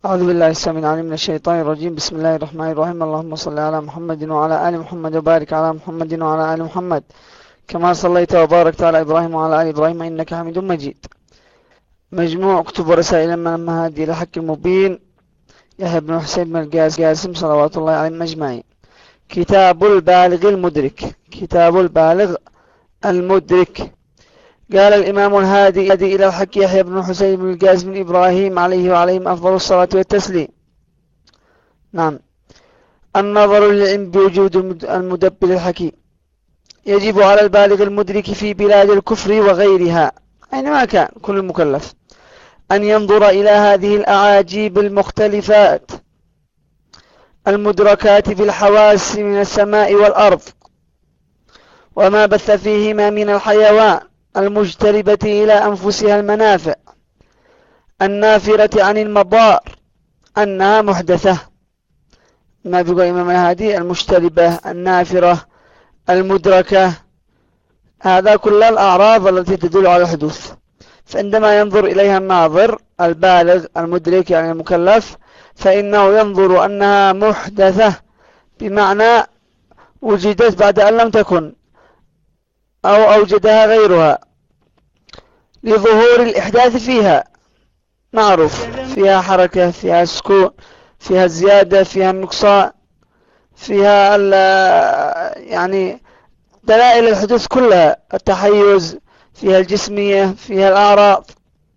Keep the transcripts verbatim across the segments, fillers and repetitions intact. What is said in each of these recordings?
أعوذ بالله السميع العليم من الشيطان الرجيم. بسم الله الرحمن الرحيم. اللهم صل على محمد وعلى آل محمد وبارك على محمد وعلى آل محمد كما صليت وباركت على إبراهيم وعلى آل إبراهيم إنك حميد مجيد. مجموع كتب ورسائل من المهادي إلى الحق المبين، يحيى بن حسين بن القاسم صلوات الله عليهم أجمعين. كتاب البالغ المدرك. كتاب البالغ المدرك. قال الإمام الهادي إلى الحق يحيى بن حسين بن القاسم بن إبراهيم عليه وعليهم أفضل الصلاة والتسليم. نعم. النظر للعلم بوجود المدبر الحكيم. يجب على البالغ المدرك في بلاد الكفر وغيرها أينما كان كل مكلف أن ينظر إلى هذه الأعاجيب المختلفات المدركات بالحواس من السماء والأرض، وما بث فيهما من الحيوان المجتلبة إلى أنفسها المنافع النافرة عن المضار أنها محدثة. ما بيقول الإمام الهادي المجتلبة النافرة المدركة، هذا كل الأعراض التي تدل على الحدوث. فعندما ينظر إليها الناظر البالغ المدرك يعني المكلف، فإنه ينظر أنها محدثة، بمعنى وجدت بعد أن لم تكن أو أوجدها غيرها، لظهور الإحداث فيها، معروف فيها حركة، فيها سكون، فيها الزيادة، فيها النقصان، فيها يعني دلائل الحدوث كلها، التحيز، فيها الجسمية، فيها الأعراض،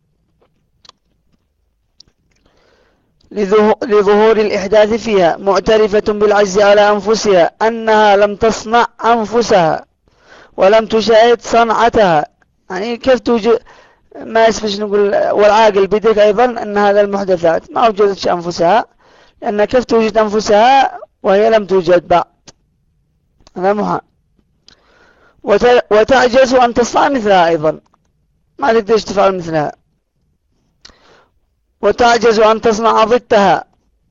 لظهور الإحداث فيها، معترفة بالعجز على أنفسها أنها لم تصنع أنفسها ولم تشاهد صنعتها. يعني كيف توجد، ما يسفش نقول والعاقل بدك أيضا أن هذا المحدثات ما وجدتش أنفسها، لأن كيف توجد أنفسها وهي لم توجد بعد، هذا محال. وتعجز أن تصنع مثلها أيضا، ما تقدرش تفعل مثلها. وتعجز أن تصنع ضدها.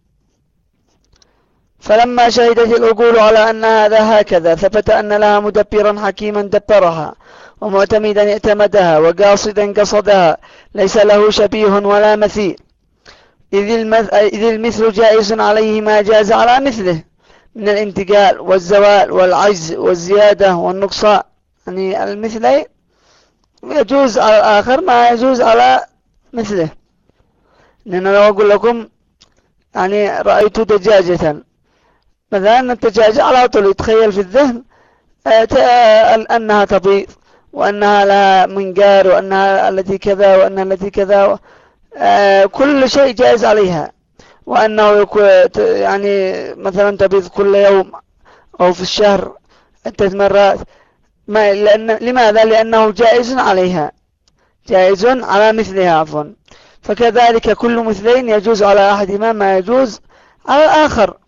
فلما شهدت العقول على أن هذا هكذا، ثبت أن لها مدبرا حكيما دبرها، ومعتمدا اعتمدها، وقاصدا قصدها، ليس له شبيه ولا مثيل، إذ المثل جائز عليه ما جاز على مثله من الانتقال والزوال والعجز والزيادة والنقصان. يعني المثلين يجوز على الآخر ما يجوز على مثله. لأن لو أقول لكم يعني رأيت دجاجة مثلا، الدجاجة على طول يتخيل في الذهن أنها تبيض، وأنها لها منقار، وأنها التي كذا، وأنها التي كذا، كل شيء جائز عليها، وأنه يعني مثلا تبيض كل يوم أو في الشهر عدة مرات. ما لأن لماذا؟ لأنه جائز عليها، جائز على مثلها عفوا. فكذلك كل مثلين يجوز على أحدهما ما يجوز على الآخر،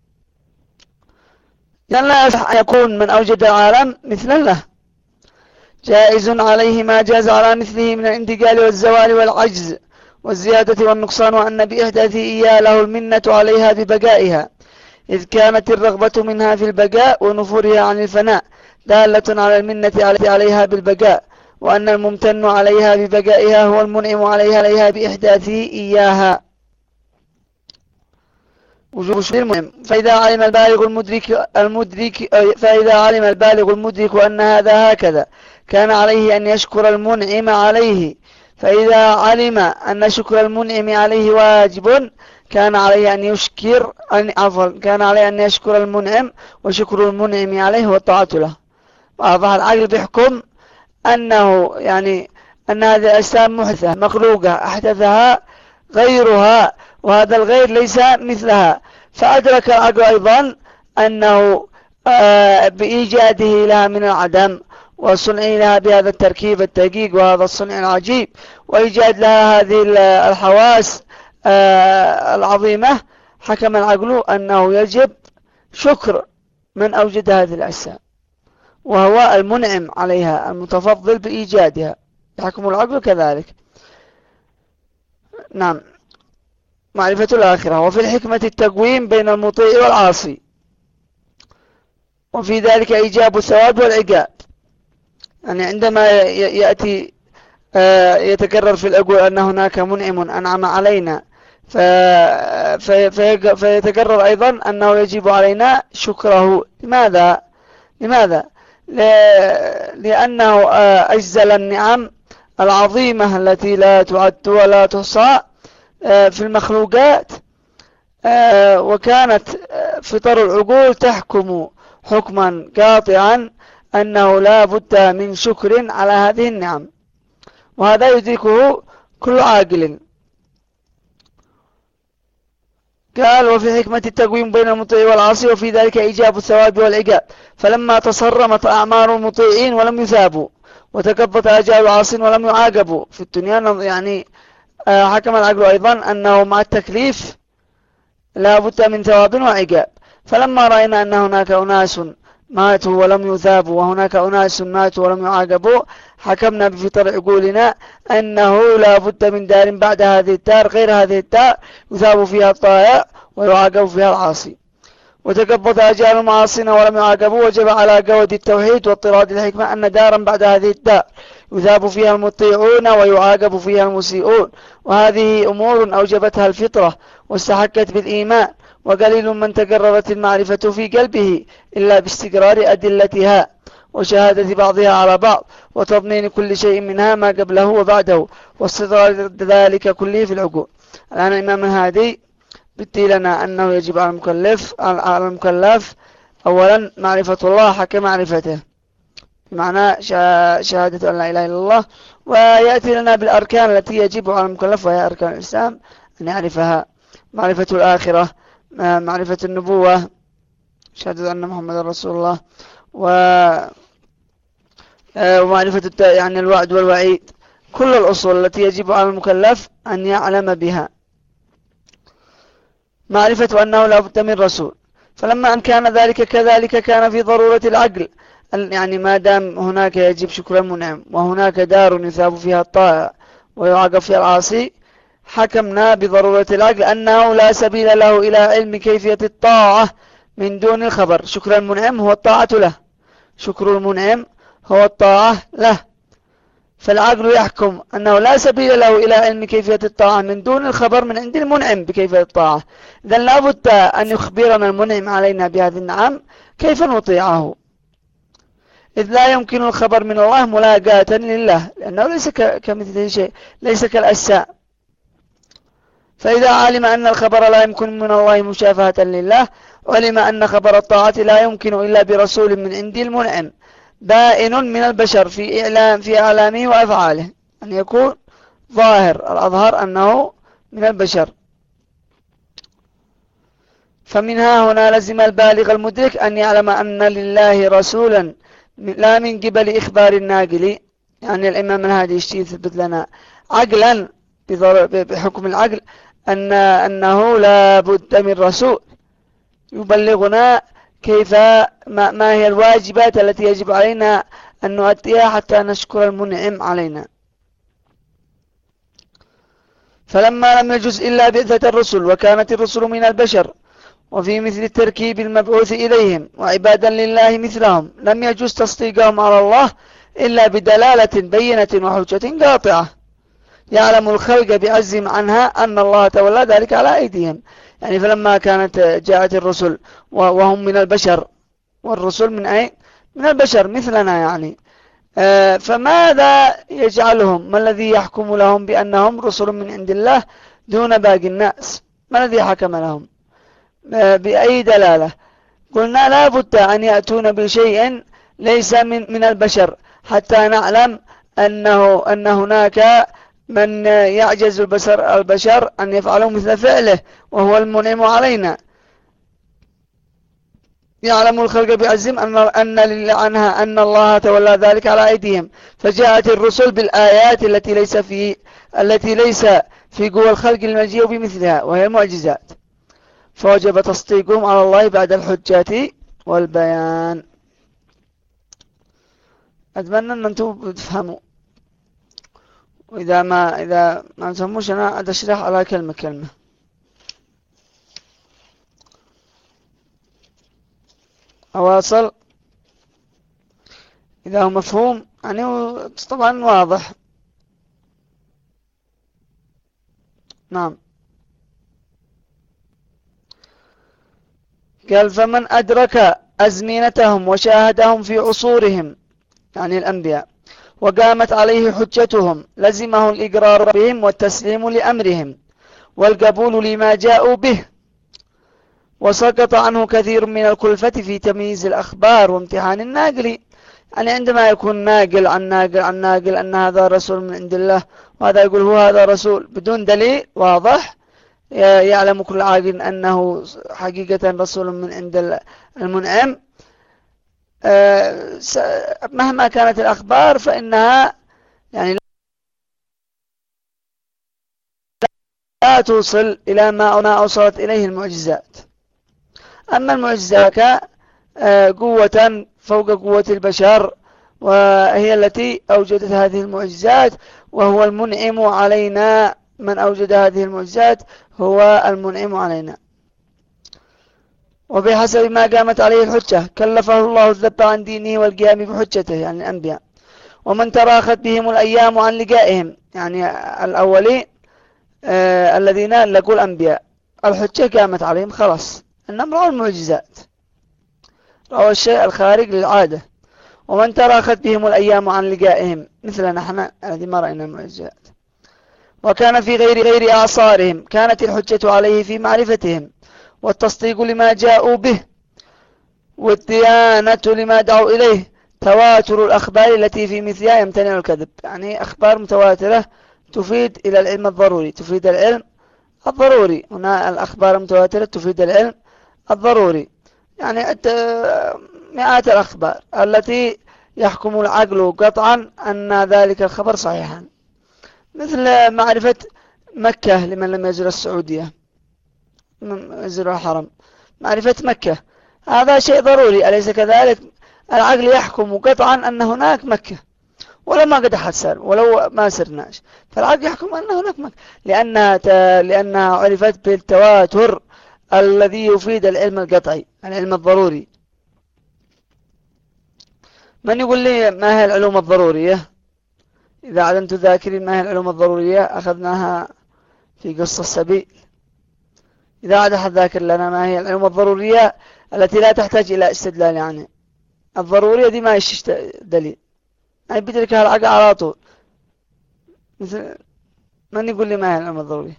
لأن لا يصح أن يكون من أوجد العالم مثلا له. جائز عليه ما جاز على مثله من الانتقال والزوال والعجز والزيادة والنقصان، وأن بإحداثه إياه له المنة عليها ببقائها، إذ كانت الرغبة منها في البقاء ونفورها عن الفناء دالة على المنة عليها بالبقاء، وأن الممتن عليها ببقائها هو المنعم عليها عليها بإحداثه إياها. وجوب المنعم. فإذا علم البالغ المدرك المدرك فإذا علم البالغ المدرك أن هذا هكذا، كان عليه أن يشكر المنعم عليه. فإذا علم أن شكر المنعم عليه واجب، كان عليه أن يشكر أن عفوا كان عليه أن يشكر المنعم، وشكر المنعم عليه والطاعة له. واضح. العقل بيحكم أنه يعني أن هذه الأجسام محدثة مخلوقة أحدثها غيرها، وهذا الغير ليس مثلها. فأدرك العقل أيضا أنه بإيجاده لها من العدم، وصنعه لها بهذا التركيب الدقيق وهذا الصنع العجيب، وإيجاد لها هذه الحواس العظيمة، حكم العقل أنه يجب شكر من أوجد هذه الأجسام، وهو المنعم عليها المتفضل بإيجادها، يحكم العقل كذلك. نعم. معرفة الآخرة. وفي الحكمة التقويم بين المطيع والعاصي، وفي ذلك إيجاب الثواب والعقاب. يعني عندما يأتي يتكرر في الأقوال أن هناك منعم أنعم علينا فيتكرر أيضا أنه يجب علينا شكره. لماذا؟ لماذا؟ لأنه أجزل النعم العظيمة التي لا تعد ولا تحصى في المخلوقات، وكانت فطر العقول تحكم حكما قاطعا أنه لا بد من شكر على هذه النعم، وهذا يدركه كل عاقل. قال: وفي حكمة التقويم بين المطيع والعاصي، وفي ذلك إيجاب الثواب والعقاب، فلما تصرمت أعمار المطيعين ولم يثابوا، وتقضت آجال العاصين ولم يعاقبوا في الدنيا، يعني حكم العقل أيضا أنه مع التكليف لا بد من ثواب وعقاب. فلما رأينا أن هناك أناس ماتوا ولم يثابوا وهناك أناس ماتوا ولم يعاقبوا، حكمنا بفطر عقولنا أنه لا بد من دار بعد هذه الدار غير هذه الدار يثاب فيها الطائع ويعاقب فيها العاصي. وتقبض أجال المعاصين ولم يعاقبوا، وجب على قود التوحيد واضطراد الحكمة أن دارا بعد هذه الدار يثاب فيها المطيعون ويعاقب فيها المسيئون، وهذه أمور أوجبتها الفطرة واستحقت بالإيمان، وقليل من تقررت المعرفة في قلبه إلا باستقرار أدلتها وشهادة بعضها على بعض وتضمين كل شيء منها ما قبله وبعده واستدرار ذلك كله في العقول. الآن الإمام الهادي بدي لنا أنه يجب على المكلف على المكلف أولا معرفة الله حق معرفته، بمعنى شهادة أن لا إله إلا الله، ويأتي لنا بالأركان التي يجب على المكلف وهي أركان الإسلام أن يعرفها: معرفة الآخرة، معرفة النبوة، شهادة أن محمد رسول الله، ومعرفة يعني الوعد والوعيد، كل الأصول التي يجب على المكلف أن يعلم بها. معرفة أنه لا بد من رسول، فلما أن كان ذلك كذلك كان في ضرورة العقل، يعني ما دام هناك يجب شكر المنعم وهناك دار يثاب فيها الطائع ويعاقب فيها العاصي، حكمنا بضرورة العقل أنه لا سبيل له إلى علم كيفية الطاعة من دون الخبر. شكر المنعم هو الطاعة له، شكر المنعم هو الطاعة له، فالعقل يحكم أنه لا سبيل له إلى علم كيفية الطاعة من دون الخبر من عند المنعم بكيفية الطاعة. إذن لا بد أن يخبرنا المنعم علينا بهذه النعم كيف نطيعه، إذ لا يمكن الخبر من الله ملاقاة لله، لأنه ليس كمثله شيء، ليس كالأجساء. فإذا علم أن الخبر لا يمكن من الله مشافهة لله، علم أن خبر الطاعة لا يمكن إلا برسول من عند المنعم بائن من البشر في إعلام في أعلامه وأفعاله، أن يكون ظاهر الأظهر أنه من البشر. فمنها هنا لزم البالغ المدرك أن يعلم أن لله رسولا لا من قبل إخبار الناقل، يعني الإمام الهادي يثبت لنا عقلا بحكم العقل أن أنه لا بد من رسول يبلغنا كيف ما, ما هي الواجبات التي يجب علينا أن نؤديها حتى نشكر المنعم علينا. فلما لم يجز إلا بعثة الرسل وكانت الرسل من البشر وفي مثل التركيب المبعوث إليهم وعبادا لله مثلهم، لم يجوز تصديقهم على الله إلا بدلالة بينة وحجة قاطعة يعلم الخلق بعزم عنها أن الله تولى ذلك على أيديهم. يعني فلما كانت جاءت الرسل وهم من البشر، والرسل من أي؟ من البشر مثلنا يعني، آه فماذا يجعلهم؟ ما الذي يحكم لهم بأنهم رسل من عند الله دون باقي الناس؟ ما الذي حكم لهم؟ آه بأي دلالة؟ قلنا لا بد أن يأتون بشيء ليس من, من البشر حتى نعلم أنه أن هناك من يعجز البشر, البشر أن يفعلوا مثل فعله وهو المنعم علينا. يعلم الخلق بعزم أن أن لله عنها أن الله تولى ذلك على أيديهم، فجاءت الرسل بالآيات التي ليس في التي ليس في قوى الخلق المجيء بمثلها وهي المعجزات، فوجب تصديقهم على الله بعد الحجة والبيان. أتمنى أن أنتم تفهموا، وإذا ما إذا ما تفهموش أنا أشرح على كلمة كلمة. أواصل إذا هو مفهوم، يعني طبعا واضح. نعم. قال فمن أدرك أزمنتهم وشاهدهم في عصورهم يعني الأنبياء وقامت عليه حجتهم لزمه الإقرار بهم والتسليم لأمرهم والقبول لما جاءوا به، وسقط عنه كثير من الكلفة في تمييز الأخبار وامتحان الناقل. يعني عندما يكون ناقل عن ناقل عن ناقل أن هذا رسول من عند الله وهذا يقول هو هذا رسول بدون دليل واضح، يعلم كل عاقل أنه حقيقة رسول من عند المنعم، مهما كانت الأخبار فإنها يعني لا توصل إلى ما أوصلت إليه المعجزات. أما المعجزات قوة فوق قوة البشر، وهي التي أوجدت هذه المعجزات، وهو المنعم علينا. من أوجد هذه المعجزات هو المنعم علينا. وبحسب ما قامت عليه الحجة كلفه الله الذب عن دينه والقيام بحجته يعني الأنبياء. ومن تراخت بهم الأيام عن لقائهم يعني الأولين آه الذين لقوا الأنبياء الحجة قامت عليهم خلاص إنهم رأوا المعجزات، رأوا الشيء الخارج للعادة. ومن تراخت بهم الأيام عن لقائهم مثل نحن الذي ما رأينا المعجزات وكان في غير غير أعصارهم كانت الحجة عليه في معرفتهم والتصديق لما جاءوا به والديانة لما دعوا إليه. تواتر الأخبار التي في مثلها يمتنع الكذب، يعني أخبار متواترة تفيد إلى العلم الضروري، تفيد العلم الضروري. هنا الأخبار المتواترة تفيد العلم الضروري، يعني مئات الأخبار التي يحكم العقل قطعا أن ذلك الخبر صحيحا، مثل معرفة مكة لمن لم يزر السعودية يزر الحرم، معرفة مكة هذا شيء ضروري أليس كذلك؟ العقل يحكم قطعا أن هناك مكة ولو ما قد أحد سر ولو ما سرناش، فالعقل يحكم أن هناك مكة لأنها, ت... لأنها عرفت بالتواتر الذي يفيد العلم القطعي العلم الضروري. من يقول لي ما هي العلوم الضرورية؟ إذا علمت ذاكرين ما هي العلوم الضرورية أخذناها في قصة السبيل. إذا عاد أحد ذاكر لنا ما هي العلوم الضرورية التي لا تحتاج إلى استدلال، يعني الضرورية دي ما يشتش دليل يعني بيدركها العقل على طول. مثل من يقول لي ما هي العلوم الضرورية؟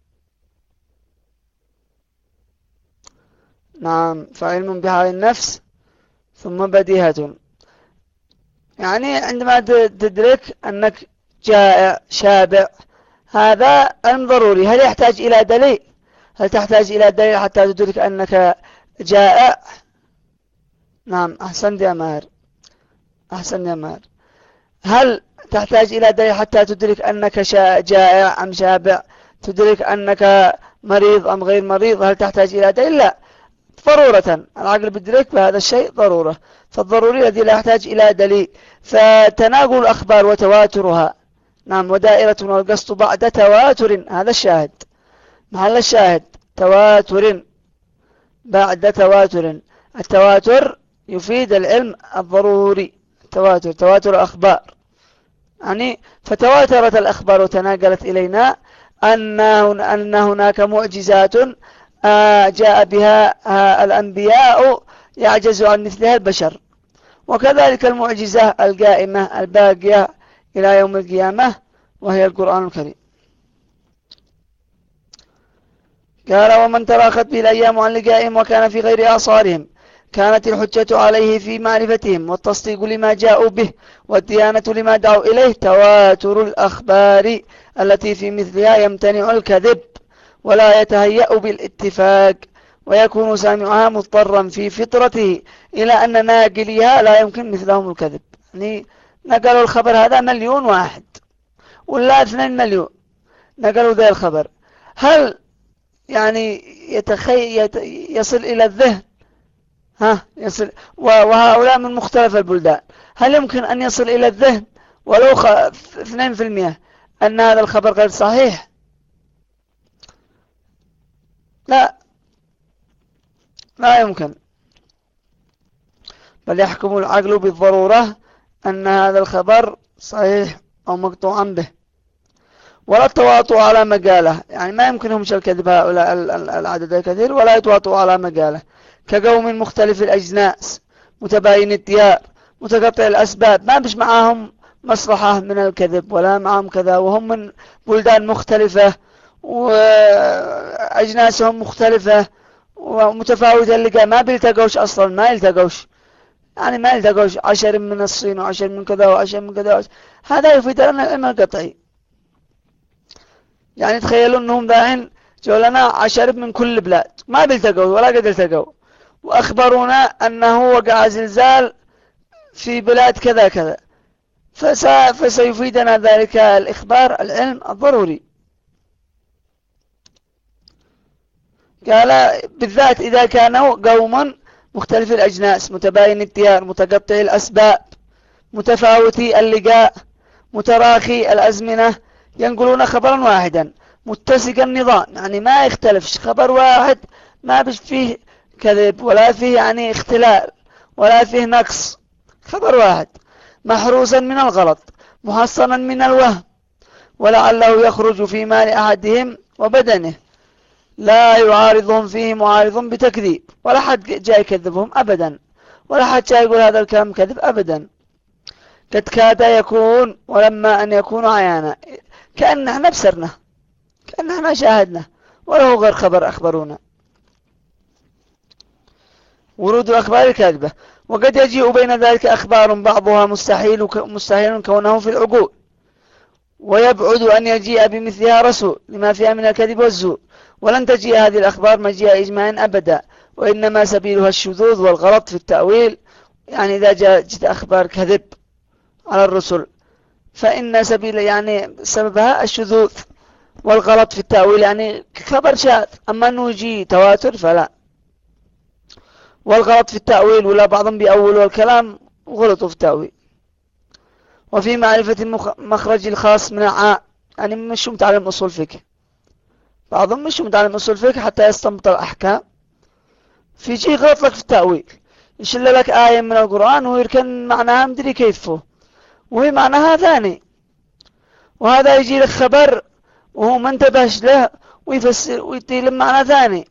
نعم، فعلم بحال النفس ثم بديهة، يعني عندما تدرك أنك جائع شابع هذا علم ضروري. هل يحتاج إلى دليل؟ هل تحتاج إلى دليل حتى تدرك أنك جائع؟ نعم، أحسنت يا ماهر، أحسنت يا ماهر. هل تحتاج إلى دليل حتى تدرك أنك جائع أم شابع؟ تدرك أنك مريض أم غير مريض؟ هل تحتاج إلى دليل؟ لا، ضرورة العقل بيدرك بهذا الشيء ضرورة. فالضروري الذي لا يحتاج إلى دليل. فتناقل الأخبار وتواترها، نعم، ودائرة والقسط بعد تواتر، هذا الشاهد محل الشاهد، تواتر بعد تواتر. التواتر يفيد العلم الضروري، تواتر تواتر الأخبار يعني فتواترت الأخبار وتناقلت إلينا أن أن هناك معجزات جاء بها الأنبياء يعجز عن مثلها البشر، وكذلك المعجزة القائمة الباقية إلى يوم القيامة وهي القرآن الكريم. قال ومن تراخت به الأيام عن لقائهم وكان في غير أعصارهم كانت الحجة عليه في معرفتهم والتصديق لما جاءوا به والديانة لما دعوا إليه. تواتر الأخبار التي في مثلها يمتنع الكذب ولا يتهيأ بالاتفاق، ويكون سامعها مضطرا في فطرته إلى أن ناقليها لا يمكن مثلهم الكذب. يعني نقلوا الخبر هذا مليون واحد ولا اثنين مليون نقلوا ذا الخبر، هل يعني يتخي يت... يصل إلى الذهن؟ ها يصل، وهؤلاء من مختلف البلدان، هل يمكن أن يصل إلى الذهن ولو خ... اثنين في المئة أن هذا الخبر غير صحيح؟ لا، لا يمكن، بل يحكم العقل بالضرورة أن هذا الخبر صحيح أو مقطوعا به، ولا التواطؤ على مقاله، يعني ما يمكنهمش الكذب هؤلاء العدد الكثير ولا يتواطؤ على مقاله. كقوم مختلف الأجناس متباين الديار متقطع الأسباب، ما بش معاهم مصلحة من الكذب ولا معهم كذا، وهم من بلدان مختلفة وأجناسهم مختلفة ومتفاوتة، اللقاء ما بيلتقوش أصلا، ما يلتقوش يعني ما يلتقوش عشر من الصين وعشر من كذا وعشر من كذا وعشر. هذا يفيد لنا العلم القطعي. يعني تخيلوا أنهم داعين جو لنا عشر من كل بلاد ما بيلتقوا ولا قد التقوا، وأخبرونا أنه وقع زلزال في بلاد كذا كذا، فسيفيدنا ذلك الإخبار العلم الضروري. قال بالذات إذا كانوا قوم مختلف الأجناس متباين الديار متقطع الأسباب متفاوتي اللقاء متراخي الأزمنة، ينقلون خبرا واحدا متسق النظام، يعني ما يختلفش، خبر واحد ما بش فيه كذب ولا فيه يعني اختلال ولا فيه نقص، خبر واحد محروسا من الغلط محصنا من الوهم، ولعله يخرج في مال أحدهم وبدنه، لا يعارضهم فيه معارض بتكذيب، ولا حد جاي يكذبهم أبدا، ولا حد جاي يقول هذا الكلام كذب أبدا. قد كاد يكون ولما أن يكون عيانا، كأن احنا بسرنا، كأن احنا شاهدنا، وله غير خبر أخبرونا. ورود الأخبار الكاذبة، وقد يجيء بين ذلك أخبار بعضها مستحيل مستحيل كونه في العقول، ويبعد أن يجيء بمثلها رسول لما فيها من الكذب والزور، ولن تجيء هذه الأخبار مجيء إجماع أبدا، وإنما سبيلها الشذوذ والغلط في التأويل. يعني إذا جاءت أخبار كذب على الرسل فإن سبيل يعني سببها الشذوذ والغلط في التأويل، يعني خبر شاذ، أما أنه يجي تواتر فلا. والغلط في التأويل، ولا بعضهم بيأولوا الكلام وغلطوا في التأويل. وفي معرفة مخرج الخاص من العام، يعني مش متعلم أصول فقه، بعضهم مش متعلم أصول فقه حتى يستنبط الأحكام، في شيء غلط لك في التأويل، يشل لك آية من القرآن ويركن معناها مدري كيفه وهي معناها ثاني، وهذا يجي لك خبر وهو ما انتبهش له ويفسر ويدي له معنى ثاني،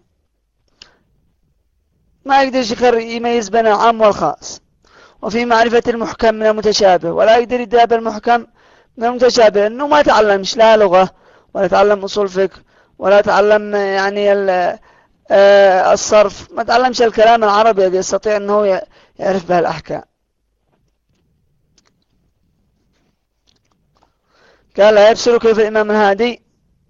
ما يقدر يخر يميز بين العام والخاص. وفي معرفة المحكم من المتشابه، ولا يقدر يدرب المحكم من المتشابه، انه ما تعلمش لا لغة ولا تعلم أصول فقه ولا تعلم يعني الصرف، ما تعلمش الكلام العربي الذي يستطيع انه يعرف به الأحكام. قال لا يبصر كيف الإمام الهادي،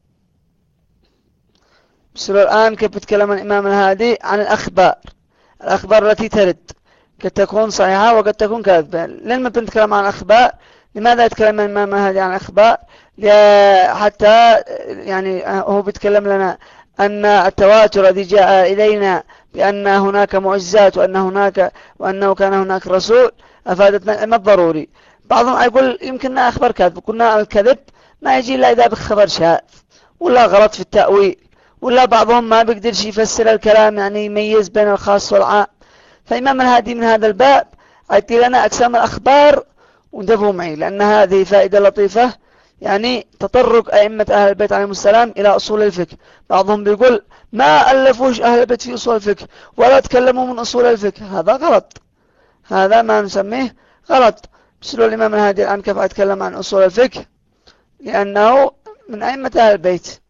بصر الآن كيف يتكلم الإمام الهادي عن الأخبار، الأخبار التي ترد قد تكون صحيحة وقد تكون كاذبة. لما بنتكلم عن الأخبار، لماذا يتكلم الإمام الهادي عن الأخبار؟ حتى يعني هو بيتكلم لنا أن التواتر الذي جاء إلينا بأن هناك معجزات وأن هناك وأنه كان هناك رسول أفادتنا العلم الضروري. بعضهم يقول يمكننا أخبار كاذب، قلنا الكذب ما يجي إلا إذا بخبر شاذ ولا غلط في التأويل، ولا بعضهم ما بيقدرش يفسر الكلام يعني يميز بين الخاص والعام. فإمام الهادي من هذا الباب أعطي لنا أقسام الأخبار وانتبهوا معي، لأن هذه فائدة لطيفة، يعني تطرق أئمة أهل البيت عليهم السلام إلى أصول الفقه. بعضهم بيقول ما ألفوش أهل البيت في أصول الفقه ولا تكلموا من أصول الفقه، هذا غلط، هذا ما نسميه غلط. بسلوا الإمام الهادي الآن كيف أتكلم عن أصول الفقه، لأنه من أئمة أهل البيت.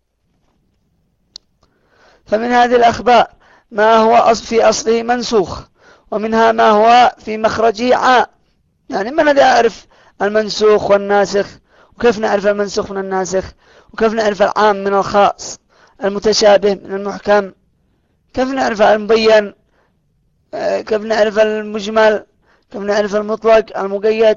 فمن هذه الأخبار ما هو في أصله منسوخ، ومنها ما هو في مخرجه عام. يعني من الذي يعرف المنسوخ والناسخ، وكيف نعرف المنسوخ من الناسخ، وكيف نعرف العام من الخاص، المتشابه من المحكم، كيف نعرف المبين، كيف نعرف المجمل، كيف نعرف المطلق المقيد.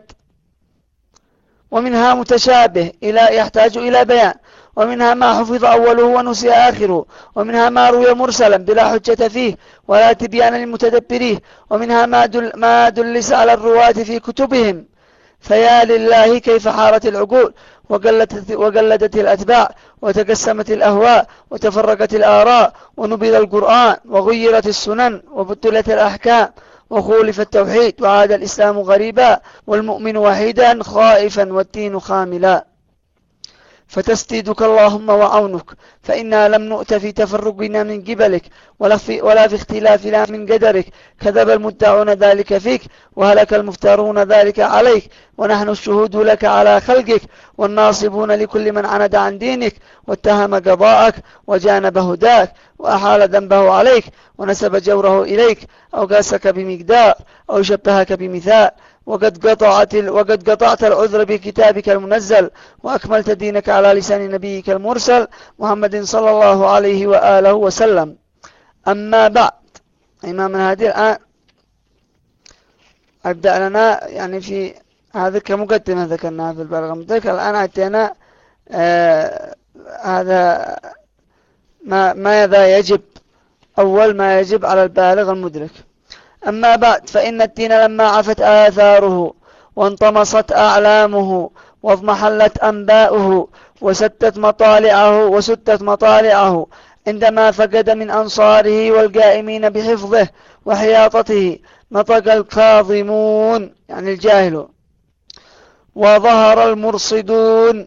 ومنها متشابه إلى يحتاج إلى بيان، ومنها ما حفظ أوله ونسي آخره، ومنها ما روي مرسلا بلا حجة فيه ولا تبيان للمتدبريه، ومنها ما, دل ما دلس على الرواة في كتبهم. فيا لله كيف حارت العقول وقلدت, وقلدت الأتباع وتقسمت الأهواء وتفرقت الآراء، ونبذ القرآن وغيرت السنن وبطلت الأحكام وخولف التوحيد وعاد الإسلام غريبا والمؤمن وحيدا خائفا والدين خاملا. فتسديدك اللهم وعونك، فإنا لم نؤت في تفرقنا من قبلك ولا في, ولا في اختلافنا من قدرك. كذب المدعون ذلك فيك، وهلك المفترون ذلك عليك، ونحن الشهود لك على خلقك، والناصبون لكل من عند عن دينك، واتهم قضاءك وجانب هداك، وأحال ذنبه عليك، ونسب جوره إليك، أو قاسك بمقدار، أو شبهك بمثال. وقد قطعت وقد قطعت العذر بكتابك المنزل، وأكملت دينك على لسان نبيك المرسل محمد صلى الله عليه وآله وسلم. أما بعد، إمام هذه الآن أبدأ لنا يعني في هذا كمقدمة ذكرناها في البلاغة المدرك. الآن أتينا آه هذا ما ماذا يجب، أول ما يجب على البالغ المدرك. أما بعد، فإن الدين لما عفت آثاره وانطمست أعلامه واضمحلت أنباؤه وستت مطالعه وستت مطالعه عندما فقد من أنصاره والقائمين بحفظه وحياطته نطق الكاظمون يعني الجاهل، وظهر المرصدون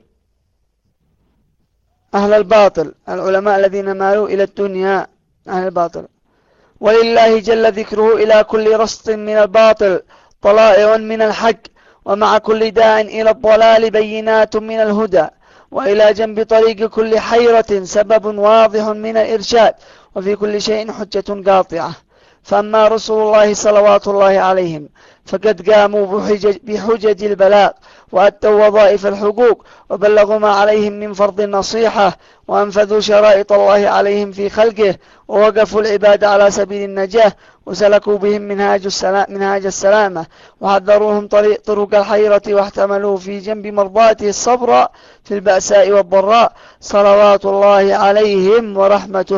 أهل الباطل، العلماء الذين مالوا إلى الدنيا أهل الباطل. ولله جل ذكره إلى كل رصد من الباطل طلائع من الحق، ومع كل داع إلى الضلال بينات من الهدى، وإلى جنب طريق كل حيرة سبب واضح من الإرشاد، وفي كل شيء حجة قاطعة. فأما رسول الله صلوات الله عليهم فقد قاموا بحجج, بحجج البلاغ، وأدوا وظائف الحقوق، وبلغوا ما عليهم من فرض النصيحة، وأنفذوا شرائط الله عليهم في خلقه، ووقفوا العباد على سبيل النجاة، وسلكوا بهم منهاج السلام منهاج السلامة، وحذروهم طريق طرق الحيرة، واحتملوا في جنب مرضاته الصبر في البأساء والضراء، صلوات الله عليهم ورحمته.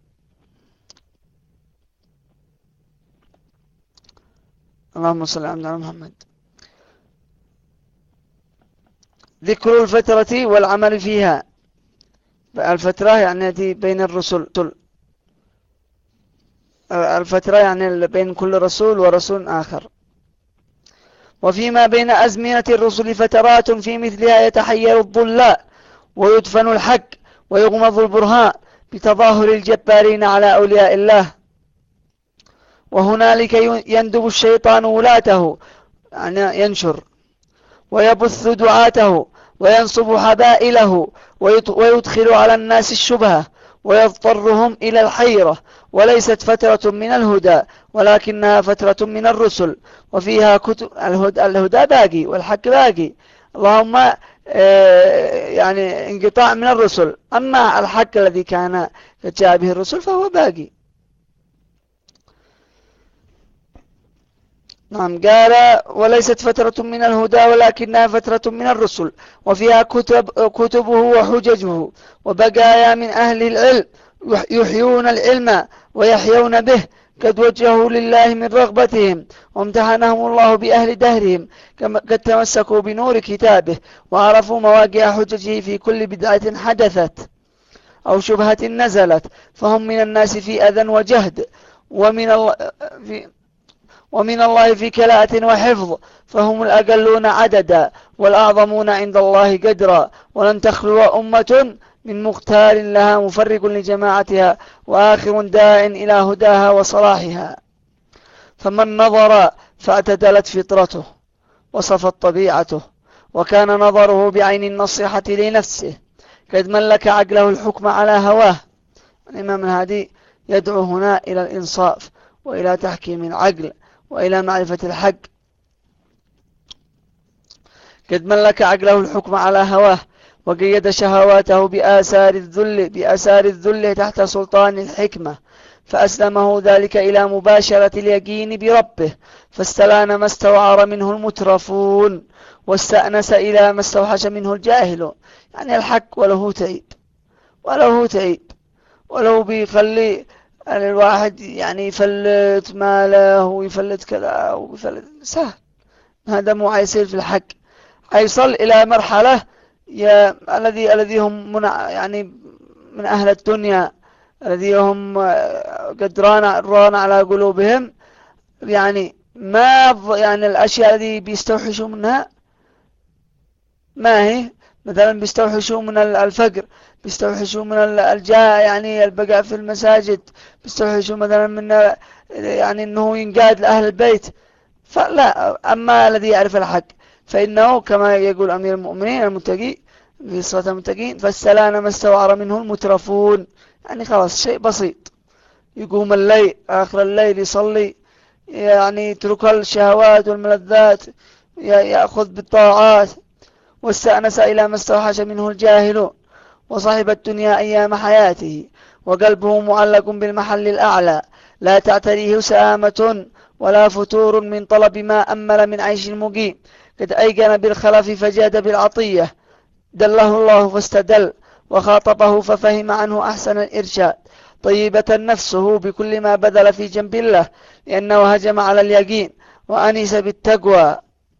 اللهم صل على محمد. ذكر الفترة والعمل فيها. الفترة يعني بين الرسل، الفترة يعني بين كل رسول ورسول آخر. وفيما بين أزمنة الرسل فترات في مثلها يتحير الضلاء ويدفن الحق ويغمض البرهان بتظاهر الجبارين على أولياء الله. وهنالك يندب الشيطان ولاته يعني ينشر، ويبث دعاته، وينصب حبائله، ويدخل على الناس الشبهة، ويضطرهم إلى الحيرة. وليست فترة من الهدى، ولكنها فترة من الرسل، وفيها كتب الهدى, الهدى باقي والحق باقي، اللهم يعني انقطاع من الرسل. أما الحق الذي كان جاء به الرسل فهو باقي. نعم، قال وليست فترة من الهدى ولكنها فترة من الرسل، وفيها كتب كتبه وحججه وبقايا من أهل العلم يحيون العلم ويحيون به، قد وجهوا لله من رغبتهم، وامتحنهم الله بأهل دهرهم، قد تمسكوا بنور كتابه، وعرفوا مواقع حججه في كل بدعة حدثت أو شبهة نزلت، فهم من الناس في أذى وجهد، ومن الله في ومن الله في كلاءة وحفظ، فهم الأقلون عددا والأعظمون عند الله قدرا. ولن تخلو أمة من مختار لها مفرق لجماعتها، وآخر داع إلى هداها وصلاحها. فمن نظر فاعتدلت فطرته وصفت طبيعته، وكان نظره بعين النصيحة لنفسه، قد ملك عقله الحكم على هواه. الإمام الهادي يدعو هنا إلى الإنصاف وإلى تحكيم العقل وإلى معرفة الحق. قد ملك عقله الحكم على هواه، وقيد شهواته بآثار الذل بآثار الذل تحت سلطان الحكمة، فأسلمه ذلك إلى مباشرة اليقين بربه، فاستلان ما استوعر منه المترفون، واستأنس إلى ما استوحش منه الجاهل. يعني الحق وله تعيب، وله تعيب، ولو بيخلي يعني الواحد يعني يفلت ماله ويفلت كذا ويفلت سهل. هذا مو عيصير في الحق، عيصل إلى مرحلة يا الذي الذي هم من يعني من أهل الدنيا، الذي هم قد ران ران على قلوبهم، يعني ما يعني الأشياء التي بيستوحشوا منها ما هي مثلا بيستوحشوا من الفقر، بيستوحشوا من الجاه يعني البقاء في المساجد، بيستوحشوا مثلا من يعني أنه ينقاد لأهل البيت. فلا، أما الذي يعرف الحق فإنه كما يقول أمير المؤمنين المتقي في صفة المتقين: فالسلام ما استوعر منه المترفون. يعني خلاص شيء بسيط، يقوم الليل آخر الليل يصلي، يعني يترك الشهوات والملذات، يأخذ بالطاعات، واستأنس إلى ما استوحش منه الجاهلون، وصاحب الدنيا أيام حياته، وقلبه معلق بالمحل الأعلى، لا تعتريه سآمة ولا فتور من طلب ما أمل من عيش مقيم، قد أيقن بالخلف فجاد بالعطية، دله الله فاستدل، وخاطبه ففهم عنه أحسن الإرشاد، طيبة نفسه بكل ما بذل في جنب الله، لأنه هجم على اليقين وأنس بالتقوى،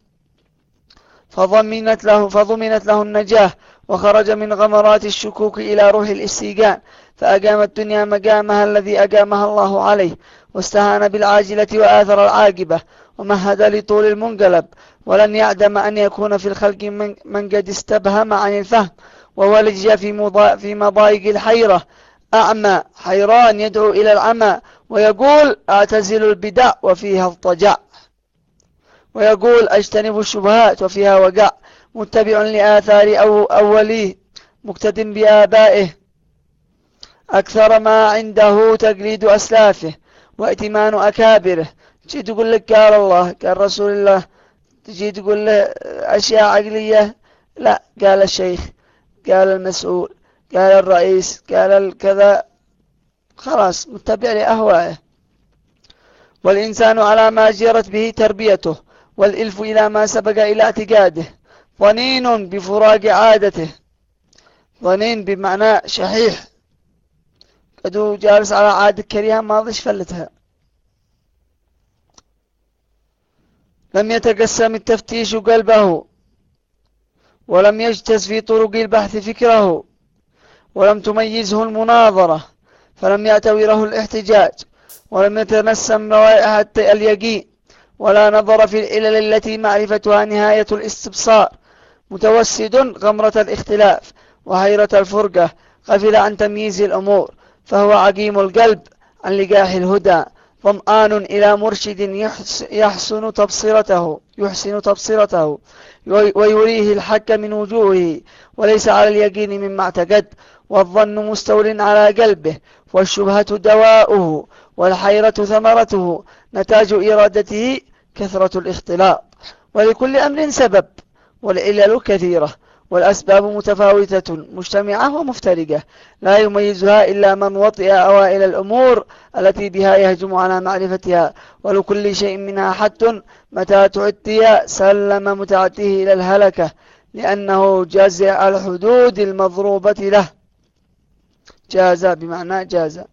فضمنت له, فضمنت له النجاة، وخرج من غمرات الشكوك إلى روح الاستيقان، فأقام الدنيا مقامها الذي أقامها الله عليه، واستهان بالعاجلة وآثر العاقبة، ومهد لطول المنقلب، ولن يعدم أن يكون في الخلق من, من قد استبهم عن الفهم، وولج في, مضا في مضايق الحيرة، أعمى حيران يدعو إلى العمى، ويقول أعتزل البدع وفيها اضطجع، ويقول أجتنب الشبهات وفيها وقع، متبع لآثار أو أوليه، مقتد بآبائه، أكثر ما عنده تقليد أسلافه وائتمان أكابره. تجي تقول لك قال الله قال رسول الله، تجي تقول له أشياء عقلية، لا، قال الشيخ، قال المسؤول، قال الرئيس، قال الكذا، خلاص متبع لأهوائه. والإنسان على ما جرت به تربيته، والإلف إلى ما سبق إلى اعتقاده، ظنين بفراق عادته. ظنين بمعنى شحيح، قدو جالس على عادة كريهة ما ضش فلتها. لم يتقسم التفتيش قلبه، ولم يجتز في طرق البحث فكره، ولم تميزه المناظرة، فلم يعتوره الاحتجاج، ولم يتنسم روائح اليقين، ولا نظر في العلل التي معرفتها نهاية الاستبصار، متوسد غمرة الاختلاف وحيرة الفرقة، غفل عن تمييز الأمور، فهو عقيم القلب عن لقاح الهدى، ظمآن إلى مرشد يحسن تبصرته يحسن تبصرته ويريه الحق من وجوهه، وليس على اليقين مما اعتقد، والظن مستول على قلبه، والشبهة دواؤه، والحيرة ثمرته، نتاج إرادته كثرة الاختلاط. ولكل أمر سبب، والعلل كثيرة، والأسباب متفاوتة مجتمعة ومفترقة، لا يميزها إلا من وطئ أوائل الأمور التي بها يهجم على معرفتها، ولكل شيء منها حد متى تعدي سلم متعديه إلى الهلكة، لأنه جازع الحدود المضروبة له. جاز بمعنى جاز.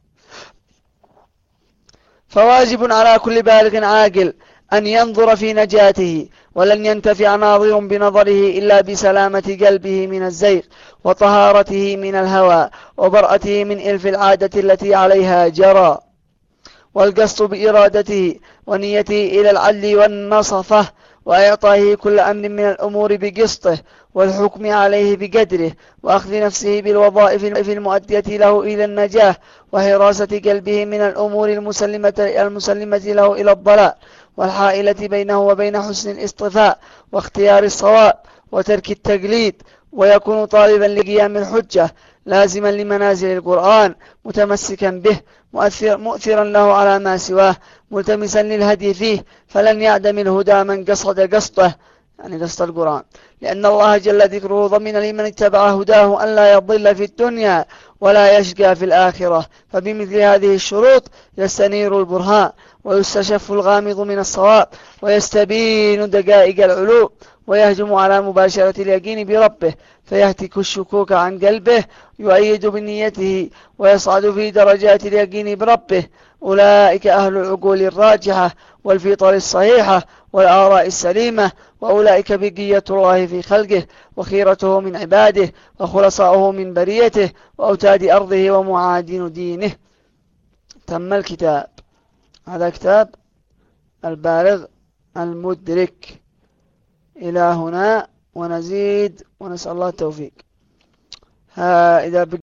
فواجب على كل بالغ عاقل أن ينظر في نجاته، ولن ينتفع ناظر بنظره إلا بسلامة قلبه من الزيغ، وطهارته من الهوى، وبرأته من إلف العادة التي عليها جرى، والقصد بإرادته ونيته إلى العدل والنصفة، وإعطائه كل أمر من الأمور بقسطه، والحكم عليه بقدره، وأخذ نفسه بالوظائف المؤدية له إلى النجاة، وحراسة قلبه من الأمور المسلمة, المسلمة له إلى الضلال، والحائلة بينه وبين حسن الاصطفاء واختيار الصواب وترك التقليد، ويكون طالبا لقيام الحجة، لازما لمنازل القرآن، متمسكا به، مؤثر مؤثرا له على ما سواه، ملتمسا للهدي فيه، فلن يعدم الهدى من قصد قصده، يعني قصد القرآن، لأن الله جل ذكره ضمن لمن اتبع هداه أن لا يضل في الدنيا ولا يشقى في الآخرة. فبمثل هذه الشروط يستنير البرهان، ويستشف الغامض من الصواب، ويستبين دقائق العلوم، ويهجم على مباشرة اليقين بربه، فيهتك الشكوك عن قلبه، يؤيد بنيته، ويصعد في درجات اليقين بربه. أولئك أهل العقول الراجحة والفطر الصحيحة والآراء السليمة، وأولئك بقية الله في خلقه، وخيرته من عباده، وخلصاؤه من بريته، وأوتاد أرضه ومعادن دينه. تم الكتاب. هذا كتاب البالغ المدرك. إلى هنا ونزيد ونسأل الله التوفيق. ها إذا